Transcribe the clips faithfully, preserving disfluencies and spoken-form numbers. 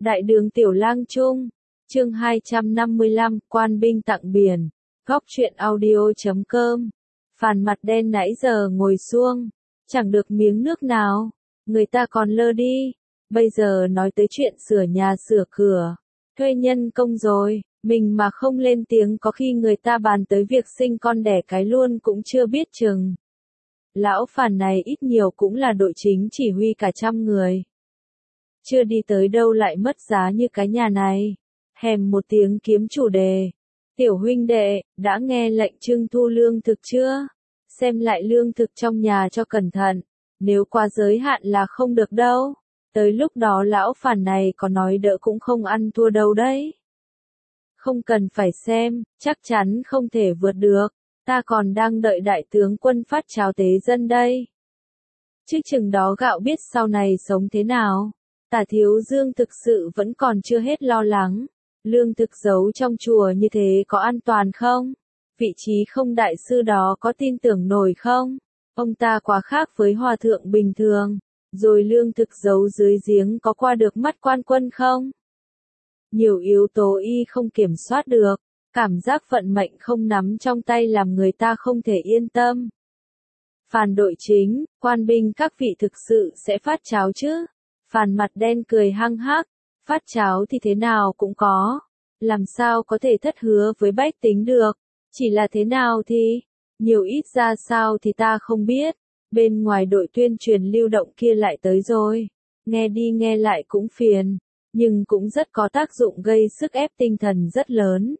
Đại đường Tiểu Lang Trung, chương hai trăm năm mươi lăm, quan binh tặng biển, góc truyện audio chấm com. Phàn Mặt Đen nãy giờ ngồi xuông, chẳng được miếng nước nào, người ta còn lơ đi, bây giờ nói tới chuyện sửa nhà sửa cửa, thuê nhân công rồi, mình mà không lên tiếng có khi người ta bàn tới việc sinh con đẻ cái luôn cũng chưa biết chừng. Lão Phàn này ít nhiều cũng là đội chính chỉ huy cả trăm người. Chưa đi tới đâu lại mất giá như cái nhà này. Hèm một tiếng kiếm chủ đề. Tiểu huynh đệ, đã nghe lệnh trưng thu lương thực chưa? Xem lại lương thực trong nhà cho cẩn thận. Nếu qua giới hạn là không được đâu. Tới lúc đó lão Phàn này có nói đỡ cũng không ăn thua đâu đấy. Không cần phải xem, chắc chắn không thể vượt được. Ta còn đang đợi đại tướng quân phát cháo tế dân đây. Chứ chừng đó gạo biết sau này sống thế nào. Tả Thiếu Dương thực sự vẫn còn chưa hết lo lắng. Lương thực giấu trong chùa như thế có an toàn không? Vị trí không đại sư đó có tin tưởng nổi không? Ông ta quá khác với hòa thượng bình thường. Rồi lương thực giấu dưới giếng có qua được mắt quan quân không? Nhiều yếu tố y không kiểm soát được. Cảm giác vận mệnh không nắm trong tay làm người ta không thể yên tâm. Phàn đội chính, quan binh các vị thực sự sẽ phát cháo chứ? Phàn Mặt Đen cười hăng hắc, phát cháo thì thế nào cũng có. Làm sao có thể thất hứa với bách tính được, chỉ là thế nào thì, nhiều ít ra sao thì ta không biết. Bên ngoài đội tuyên truyền lưu động kia lại tới rồi, nghe đi nghe lại cũng phiền, nhưng cũng rất có tác dụng gây sức ép tinh thần rất lớn.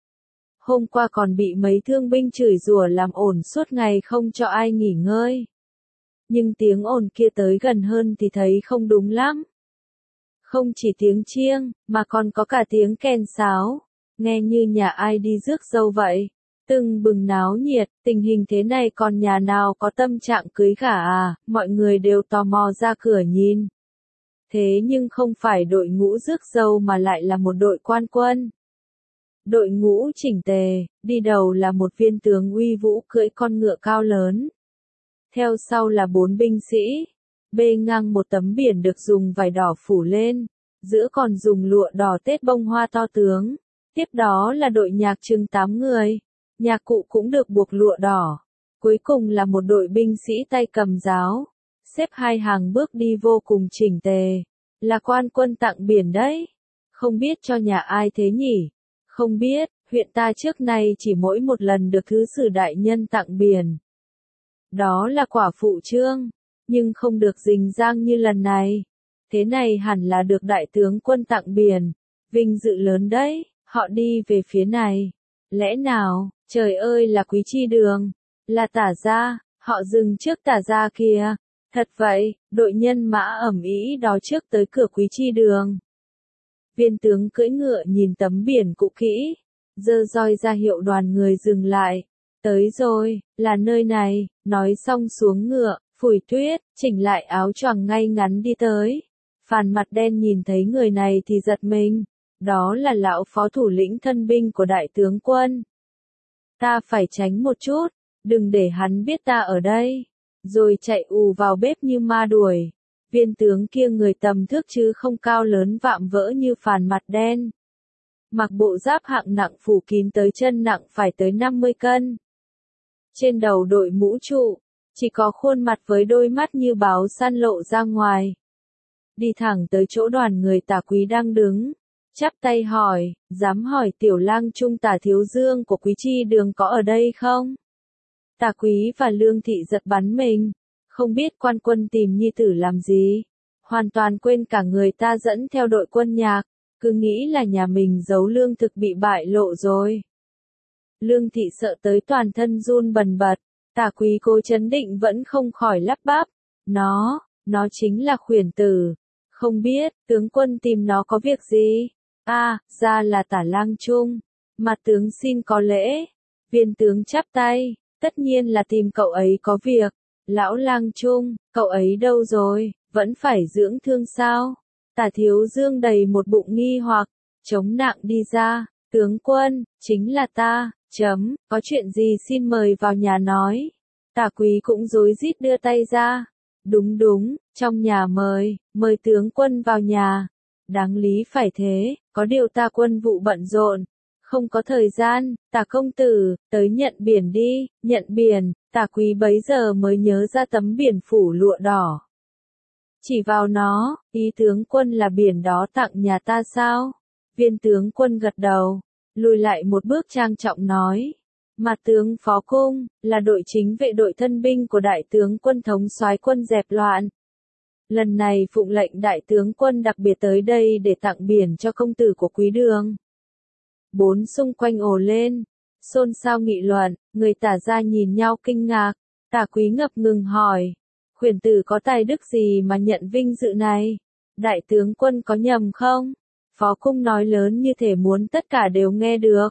Hôm qua còn bị mấy thương binh chửi rủa làm ồn suốt ngày không cho ai nghỉ ngơi. Nhưng tiếng ồn kia tới gần hơn thì thấy không đúng lắm. Không chỉ tiếng chiêng, mà còn có cả tiếng kèn sáo. Nghe như nhà ai đi rước dâu vậy. Từng bừng náo nhiệt, tình hình thế này còn nhà nào có tâm trạng cưới gả à, mọi người đều tò mò ra cửa nhìn. Thế nhưng không phải đội ngũ rước dâu mà lại là một đội quan quân. Đội ngũ chỉnh tề, đi đầu là một viên tướng uy vũ cưỡi con ngựa cao lớn. Theo sau là bốn binh sĩ, bê ngang một tấm biển được dùng vải đỏ phủ lên, giữa còn dùng lụa đỏ tết bông hoa to tướng. Tiếp đó là đội nhạc chừng tám người, nhạc cụ cũng được buộc lụa đỏ. Cuối cùng là một đội binh sĩ tay cầm giáo, xếp hai hàng bước đi vô cùng chỉnh tề, là quan quân tặng biển đấy. Không biết cho nhà ai thế nhỉ? Không biết, huyện ta trước nay chỉ mỗi một lần được thứ sử đại nhân tặng biển. Đó là quả phụ trương, nhưng không được rình rang như lần này. Thế này hẳn là được đại tướng quân tặng biển, vinh dự lớn đấy, họ đi về phía này. Lẽ nào, trời ơi là Quý Chi Đường, là Tả Gia, họ dừng trước Tả Gia kìa. Thật vậy, đội nhân mã ẩm ý đó trước tới cửa Quý Chi Đường. Viên tướng cưỡi ngựa nhìn tấm biển cũ kỹ, giơ roi ra hiệu đoàn người dừng lại. Tới rồi, là nơi này, nói xong xuống ngựa, phủi tuyết, chỉnh lại áo choàng ngay ngắn đi tới. Phàn Mặt Đen nhìn thấy người này thì giật mình, đó là lão phó thủ lĩnh thân binh của đại tướng quân. Ta phải tránh một chút, đừng để hắn biết ta ở đây, rồi chạy ù vào bếp như ma đuổi. Viên tướng kia người tầm thước chứ không cao lớn vạm vỡ như Phàn Mặt Đen. Mặc bộ giáp hạng nặng phủ kín tới chân nặng phải tới năm mươi cân. Trên đầu đội mũ trụ, chỉ có khuôn mặt với đôi mắt như báo săn lộ ra ngoài. Đi thẳng tới chỗ đoàn người Tả Quý đang đứng, chắp tay hỏi, dám hỏi Tiểu Lang Trung Tả Thiếu Dương của Quý Chi Đường có ở đây không? Tả Quý và Lương Thị giật bắn mình, không biết quan quân tìm nhi tử làm gì, hoàn toàn quên cả người ta dẫn theo đội quân nhạc, cứ nghĩ là nhà mình giấu lương thực bị bại lộ rồi. Lương Thị sợ tới toàn thân run bần bật, Tả Quý cố chấn định vẫn không khỏi lắp bắp, nó, nó chính là khuyển tử, không biết, tướng quân tìm nó có việc gì? A, à, ra là Tả Lang Trung, mặt tướng xin có lễ. Viên tướng chắp tay, tất nhiên là tìm cậu ấy có việc. Lão Lang Trung, cậu ấy đâu rồi, vẫn phải dưỡng thương sao? Tả Thiếu Dương đầy một bụng nghi hoặc, chống nặng đi ra, tướng quân, chính là ta, chấm, có chuyện gì xin mời vào nhà nói. Tả Quý cũng rối rít đưa tay ra, đúng đúng, trong nhà mời, mời tướng quân vào nhà. Đáng lý phải thế, có điều ta quân vụ bận rộn, không có thời gian. Tả công tử, tới nhận biển đi. Nhận biển. Tả quý bấy giờ mới nhớ ra tấm biển phủ lụa đỏ. Chỉ vào nó, ý tướng quân là biển đó tặng nhà ta sao? Viên tướng quân gật đầu, lùi lại một bước trang trọng nói. Mặt tướng Phó Cung, là đội chính vệ đội thân binh của đại tướng quân thống soái quân dẹp loạn. Lần này phụng lệnh đại tướng quân đặc biệt tới đây để tặng biển cho công tử của Quý Đường. Bốn xung quanh ồ lên, xôn xao nghị luận, người Tả gia nhìn nhau kinh ngạc. Tả Quý ngập ngừng hỏi, khuyển tử có tài đức gì mà nhận vinh dự này? Đại tướng quân có nhầm không? Phó Cung nói lớn như thể muốn tất cả đều nghe được.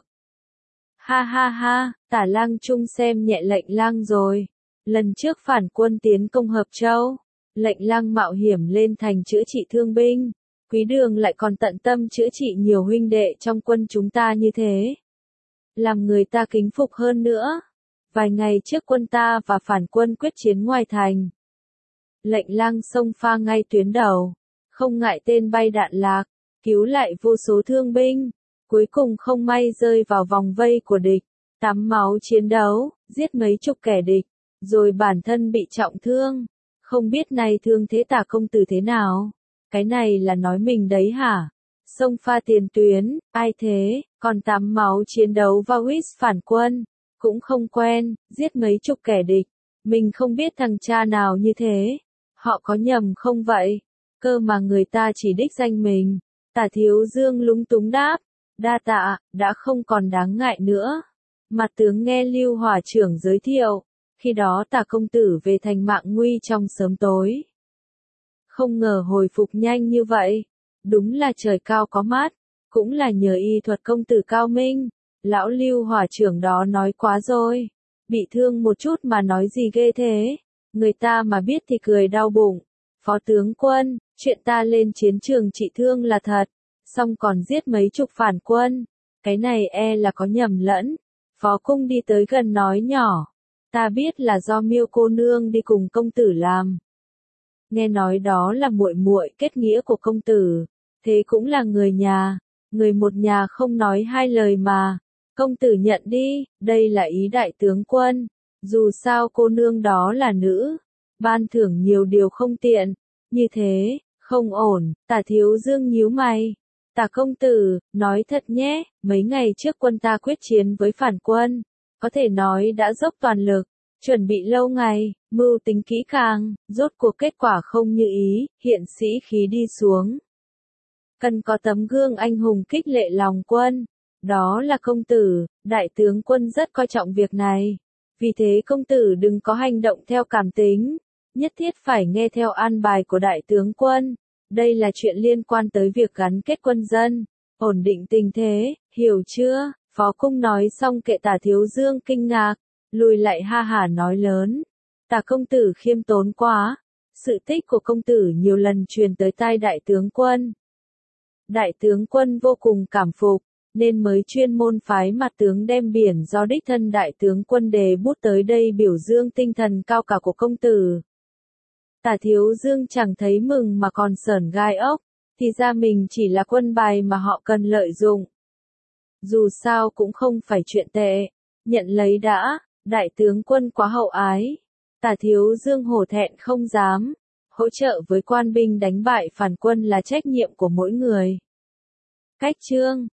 Ha ha ha, Tả Lang Trung xem nhẹ Lệnh Lang rồi. Lần trước phản quân tiến công Hợp Châu, Lệnh Lang mạo hiểm lên thành chữa trị thương binh. Quý Đường lại còn tận tâm chữa trị nhiều huynh đệ trong quân chúng ta như thế, làm người ta kính phục hơn nữa. Vài ngày trước quân ta và phản quân quyết chiến ngoài thành. Lệnh Lang xông pha ngay tuyến đầu, không ngại tên bay đạn lạc, cứu lại vô số thương binh, cuối cùng không may rơi vào vòng vây của địch, tắm máu chiến đấu, giết mấy chục kẻ địch, rồi bản thân bị trọng thương. Không biết này thương thế Tả công tử thế nào? Cái này là nói mình đấy hả? Xông pha tiền tuyến, ai thế, còn tắm máu chiến đấu và huýt phản quân, cũng không quen, giết mấy chục kẻ địch, mình không biết thằng cha nào như thế. Họ có nhầm không vậy? Cơ mà người ta chỉ đích danh mình. Tả Thiếu Dương lúng túng đáp, đa tạ, đã không còn đáng ngại nữa. Mặt tướng nghe Lưu Hỏa trưởng giới thiệu, khi đó Tả công tử về thành mạng nguy trong sớm tối. Không ngờ hồi phục nhanh như vậy, đúng là trời cao có mắt, cũng là nhờ y thuật công tử cao minh. Lão Lưu Hỏa trưởng đó nói quá rồi, bị thương một chút mà nói gì ghê thế, người ta mà biết thì cười đau bụng. Phó tướng quân, chuyện ta lên chiến trường trị thương là thật, xong còn giết mấy chục phản quân, cái này e là có nhầm lẫn. Phó Cung đi tới gần nói nhỏ, ta biết là do Miêu cô nương đi cùng công tử làm. Nghe nói đó là muội muội kết nghĩa của công tử, thế cũng là người nhà, người một nhà không nói hai lời mà. Công tử nhận đi, đây là ý đại tướng quân, dù sao cô nương đó là nữ, ban thưởng nhiều điều không tiện, như thế, không ổn. Tả Thiếu Dương nhíu mày. Tả công tử, nói thật nhé, mấy ngày trước quân ta quyết chiến với phản quân, có thể nói đã dốc toàn lực, chuẩn bị lâu ngày, mưu tính kỹ càng, rốt cuộc kết quả không như ý, hiện sĩ khí đi xuống. Cần có tấm gương anh hùng khích lệ lòng quân, đó là công tử. Đại tướng quân rất coi trọng việc này, vì thế công tử đừng có hành động theo cảm tính, nhất thiết phải nghe theo an bài của đại tướng quân. Đây là chuyện liên quan tới việc gắn kết quân dân, ổn định tình thế, hiểu chưa? Phó Cung nói xong kệ Tả Thiếu Dương kinh ngạc, lùi lại ha hả nói lớn. Tả công tử khiêm tốn quá, sự tích của công tử nhiều lần truyền tới tai đại tướng quân. Đại tướng quân vô cùng cảm phục, nên mới chuyên môn phái mặt tướng đem biển do đích thân đại tướng quân đề bút tới đây biểu dương tinh thần cao cả của công tử. Tả Thiếu Dương chẳng thấy mừng mà còn sởn gai ốc, thì ra mình chỉ là quân bài mà họ cần lợi dụng. Dù sao cũng không phải chuyện tệ, nhận lấy đã. Đại tướng quân quá hậu ái. Tả Thiếu Dương hổ thẹn không dám, hỗ trợ với quan binh đánh bại phản quân là trách nhiệm của mỗi người. Cách chương